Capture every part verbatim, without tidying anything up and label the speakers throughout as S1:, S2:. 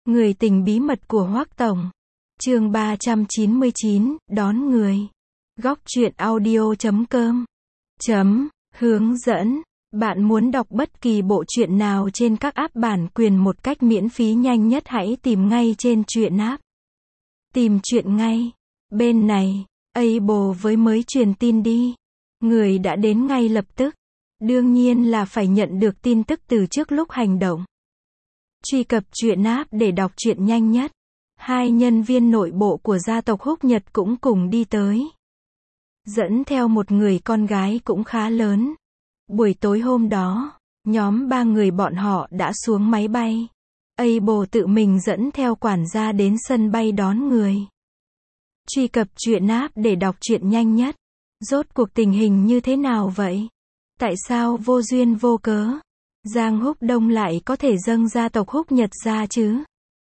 S1: Người tình bí mật của Hoắc Tổng. Chương ba trăm chín mươi chín, đón người. Góc truyện audio chấm com. Chấm, hướng dẫn. Bạn muốn đọc bất kỳ bộ truyện nào trên các app bản quyền một cách miễn phí nhanh nhất hãy tìm ngay trên truyện app. Tìm truyện ngay. Bên này, Able với mới truyền tin đi. Người đã đến ngay lập tức. Đương nhiên là phải nhận được tin tức từ trước lúc hành động. Truy cập truyện app để đọc truyện nhanh nhất. Hai nhân viên nội bộ của gia tộc Húc Nhật cũng cùng đi tới. Dẫn theo một người con gái cũng khá lớn. Buổi tối hôm đó, nhóm ba người bọn họ đã xuống máy bay. Able tự mình dẫn theo quản gia đến sân bay đón người. Truy cập truyện app để đọc truyện nhanh nhất. Rốt cuộc tình hình như thế nào vậy? Tại sao vô duyên vô cớ? Giang Húc Đông lại có thể dâng gia tộc Húc Nhật ra chứ?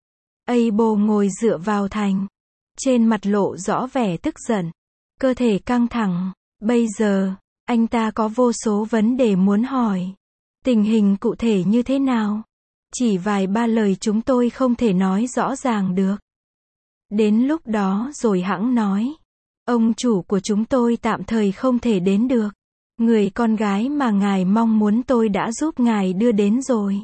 S1: Able ngồi dựa vào thành. Trên mặt lộ rõ vẻ tức giận. Cơ thể căng thẳng. Bây giờ, anh ta có vô số vấn đề muốn hỏi. Tình hình cụ thể như thế nào? Chỉ vài ba lời chúng tôi không thể nói rõ ràng được. Đến lúc đó rồi hẵng nói. Ông chủ của chúng tôi tạm thời không thể đến được. Người con gái mà ngài mong muốn tôi đã giúp ngài đưa đến rồi.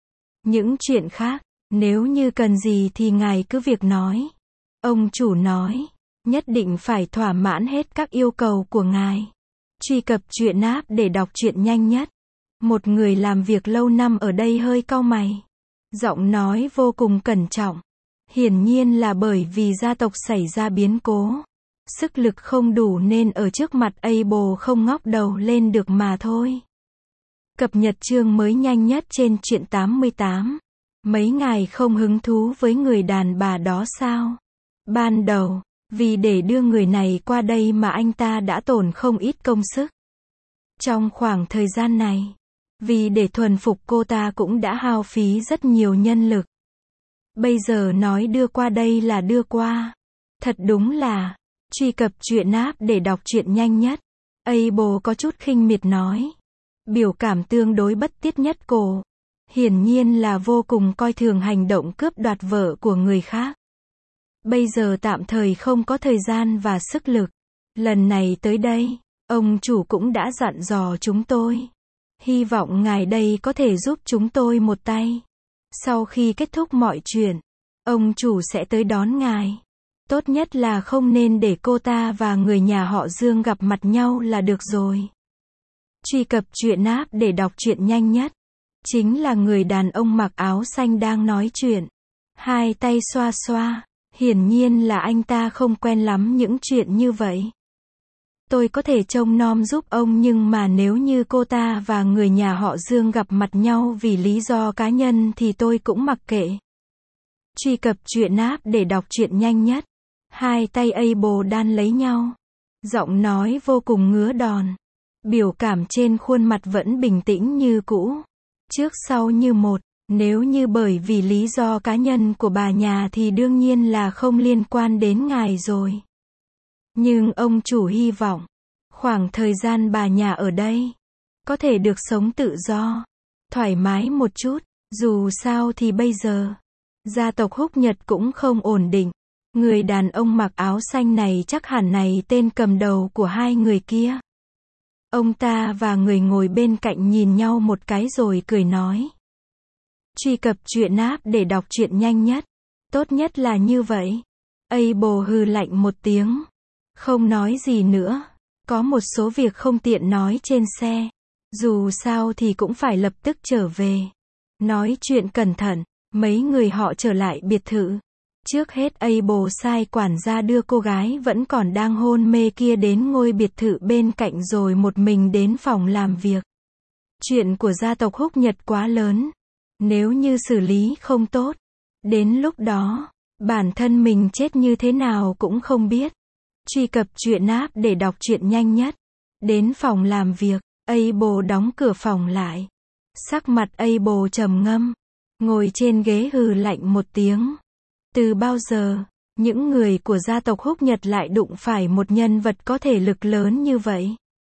S1: Những chuyện khác, nếu như cần gì thì ngài cứ việc nói. Ông chủ nói, nhất định phải thỏa mãn hết các yêu cầu của ngài. Truy cập truyện app để đọc truyện nhanh nhất. Một người làm việc lâu năm ở đây hơi cau mày. Giọng nói vô cùng cẩn trọng. Hiển nhiên là bởi vì gia tộc xảy ra biến cố. Sức lực không đủ nên ở trước mặt Able không ngóc đầu lên được mà thôi. Cập nhật chương mới nhanh nhất trên truyện tám mươi tám. Mấy ngài không hứng thú với người đàn bà đó sao? Ban đầu, vì để đưa người này qua đây mà anh ta đã tổn không ít công sức. Trong khoảng thời gian này, vì để thuần phục cô ta cũng đã hao phí rất nhiều nhân lực. Bây giờ nói đưa qua đây là đưa qua. Thật đúng là, truy cập truyện app để đọc truyện nhanh nhất. Able có chút khinh miệt nói. Biểu cảm tương đối bất tiết nhất cổ. Hiển nhiên là vô cùng coi thường hành động cướp đoạt vợ của người khác. Bây giờ tạm thời không có thời gian và sức lực. Lần này tới đây, ông chủ cũng đã dặn dò chúng tôi. Hy vọng ngài đây có thể giúp chúng tôi một tay. Sau khi kết thúc mọi chuyện, ông chủ sẽ tới đón ngài. Tốt nhất là không nên để cô ta và người nhà họ Dương gặp mặt nhau là được rồi. Truy cập truyện app để đọc truyện nhanh nhất. Chính là người đàn ông mặc áo xanh đang nói chuyện. Hai tay xoa xoa. Hiển nhiên là anh ta không quen lắm những chuyện như vậy. Tôi có thể trông nom giúp ông nhưng mà nếu như cô ta và người nhà họ Dương gặp mặt nhau vì lý do cá nhân thì tôi cũng mặc kệ. Truy cập truyện app để đọc truyện nhanh nhất. Hai tay Able đan lấy nhau. Giọng nói vô cùng ngứa đòn. Biểu cảm trên khuôn mặt vẫn bình tĩnh như cũ. Trước sau như một. Nếu như bởi vì lý do cá nhân của bà nhà thì đương nhiên là không liên quan đến ngài rồi. Nhưng ông chủ hy vọng, khoảng thời gian bà nhà ở đây, có thể được sống tự do, thoải mái một chút. Dù sao thì bây giờ, gia tộc Húc Nhật cũng không ổn định. Người đàn ông mặc áo xanh này chắc hẳn này tên cầm đầu của hai người kia. Ông ta và người ngồi bên cạnh nhìn nhau một cái rồi cười nói. Truy cập truyện app để đọc truyện nhanh nhất. Tốt nhất là như vậy. Able hừ lạnh một tiếng. Không nói gì nữa. Có một số việc không tiện nói trên xe. Dù sao thì cũng phải lập tức trở về. Nói chuyện cẩn thận. Mấy người họ trở lại biệt thự. Trước hết Able sai quản gia đưa cô gái vẫn còn đang hôn mê kia đến ngôi biệt thự bên cạnh rồi một mình đến phòng làm việc. Chuyện của gia tộc Húc Nhật quá lớn. Nếu như xử lý không tốt, đến lúc đó, bản thân mình chết như thế nào cũng không biết. Truy cập truyện app để đọc truyện nhanh nhất. Đến phòng làm việc, Able đóng cửa phòng lại. Sắc mặt Able trầm ngâm, ngồi trên ghế hừ lạnh một tiếng. Từ bao giờ, những người của gia tộc Húc Nhật lại đụng phải một nhân vật có thể lực lớn như vậy?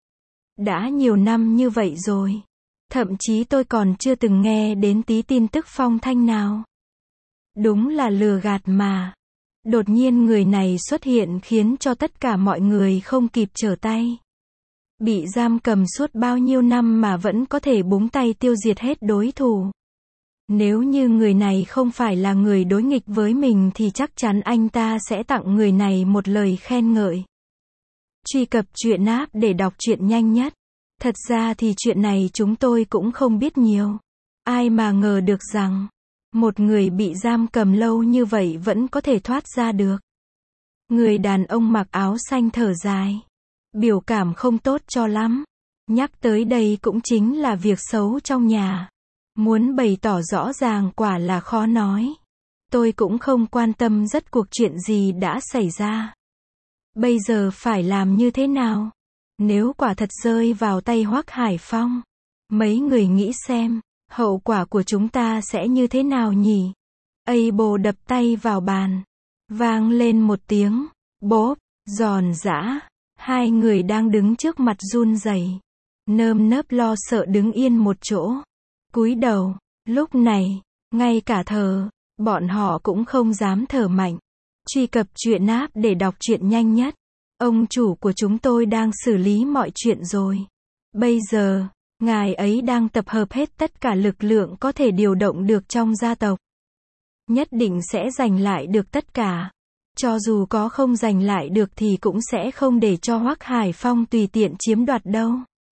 S1: Đã nhiều năm như vậy rồi. Thậm chí tôi còn chưa từng nghe đến tí tin tức phong thanh nào. Đúng là lừa gạt mà. Đột nhiên người này xuất hiện khiến cho tất cả mọi người không kịp trở tay. Bị giam cầm suốt bao nhiêu năm mà vẫn có thể búng tay tiêu diệt hết đối thủ. Nếu như người này không phải là người đối nghịch với mình thì chắc chắn anh ta sẽ tặng người này một lời khen ngợi. Truy cập truyện app để đọc truyện nhanh nhất. Thật ra thì chuyện này chúng tôi cũng không biết nhiều. Ai mà ngờ được rằng, một người bị giam cầm lâu như vậy vẫn có thể thoát ra được. Người đàn ông mặc áo xanh thở dài. Biểu cảm không tốt cho lắm. Nhắc tới đây cũng chính là việc xấu trong nhà. Muốn bày tỏ rõ ràng quả là khó nói. Tôi cũng không quan tâm rất cuộc chuyện gì đã xảy ra. Bây giờ phải làm như thế nào? Nếu quả thật rơi vào tay Hoắc Hải Phong, mấy người nghĩ xem, hậu quả của chúng ta sẽ như thế nào nhỉ? Abel đập tay vào bàn. Vang lên một tiếng, bốp, giòn giã. Hai người đang đứng trước mặt run rẩy, nơm nớp lo sợ đứng yên một chỗ. Cúi đầu, lúc này, ngay cả thở, bọn họ cũng không dám thở mạnh. Truy cập truyện app để đọc truyện nhanh nhất. Ông chủ của chúng tôi đang xử lý mọi chuyện rồi. Bây giờ, ngài ấy đang tập hợp hết tất cả lực lượng có thể điều động được trong gia tộc. Nhất định sẽ giành lại được tất cả. Cho dù có không giành lại được thì cũng sẽ không để cho Hoắc Hải Phong tùy tiện chiếm đoạt đâu.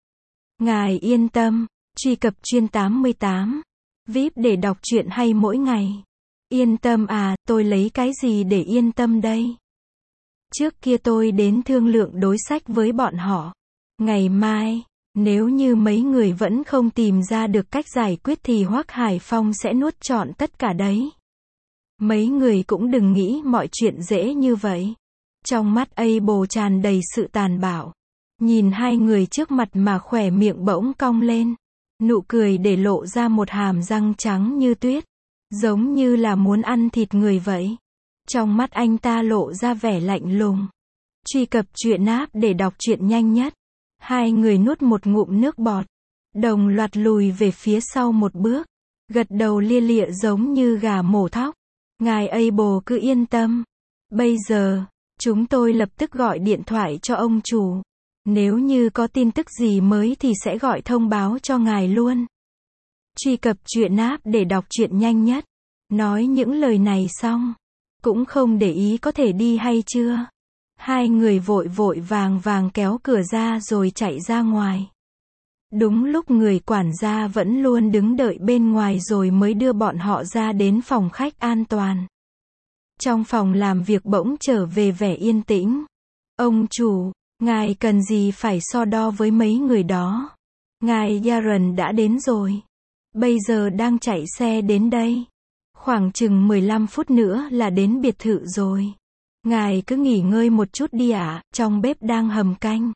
S1: Ngài yên tâm. Truy cập chuyên tám mươi tám. vê i pê để đọc truyện hay mỗi ngày. Yên tâm à, tôi lấy cái gì để yên tâm đây? Trước kia tôi đến thương lượng đối sách với bọn họ. Ngày mai, nếu như mấy người vẫn không tìm ra được cách giải quyết thì Hoắc Hải Phong sẽ nuốt trọn tất cả đấy. Mấy người cũng đừng nghĩ mọi chuyện dễ như vậy. Trong mắt Abel tràn đầy sự tàn bạo. Nhìn hai người trước mặt mà khóe miệng bỗng cong lên. Nụ cười để lộ ra một hàm răng trắng như tuyết. Giống như là muốn ăn thịt người vậy. Trong mắt anh ta lộ ra vẻ lạnh lùng. Truy cập truyện app để đọc truyện nhanh nhất. Hai người nuốt một ngụm nước bọt. Đồng loạt lùi về phía sau một bước. Gật đầu lia lịa giống như gà mổ thóc. Ngài Abel cứ yên tâm. Bây giờ, chúng tôi lập tức gọi điện thoại cho ông chủ. Nếu như có tin tức gì mới thì sẽ gọi thông báo cho ngài luôn. Truy cập truyện app để đọc truyện nhanh nhất. Nói những lời này xong, cũng không để ý có thể đi hay chưa. Hai người vội vội vàng vàng kéo cửa ra rồi chạy ra ngoài. Đúng lúc người quản gia vẫn luôn đứng đợi bên ngoài rồi mới đưa bọn họ ra đến phòng khách an toàn. Trong phòng làm việc bỗng trở về vẻ yên tĩnh. Ông chủ, ngài cần gì phải so đo với mấy người đó. Ngài Yaron đã đến rồi. Bây giờ đang chạy xe đến đây. Khoảng chừng mười lăm phút nữa là đến biệt thự rồi. Ngài cứ nghỉ ngơi một chút đi ạ, à, trong bếp đang hầm canh.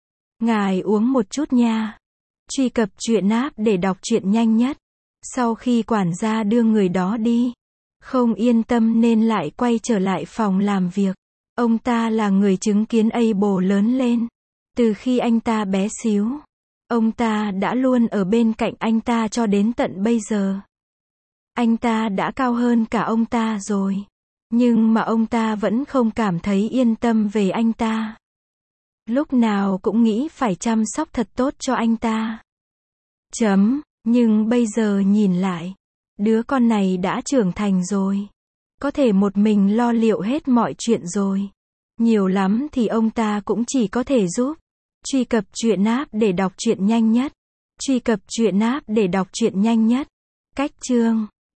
S1: Ngài uống một chút nha. Truy cập truyện app để đọc truyện nhanh nhất. Sau khi quản gia đưa người đó đi, không yên tâm nên lại quay trở lại phòng làm việc. Ông ta là người chứng kiến Abel lớn lên. Từ khi anh ta bé xíu, ông ta đã luôn ở bên cạnh anh ta cho đến tận bây giờ. Anh ta đã cao hơn cả ông ta rồi. Nhưng mà ông ta vẫn không cảm thấy yên tâm về anh ta. Lúc nào cũng nghĩ phải chăm sóc thật tốt cho anh ta. Chấm, nhưng bây giờ nhìn lại, đứa con này đã trưởng thành rồi. Có thể một mình lo liệu hết mọi chuyện rồi. Nhiều lắm thì ông ta cũng chỉ có thể giúp. Truy cập truyện app để đọc truyện nhanh nhất. Truy cập truyện app để đọc truyện nhanh nhất. Cách chương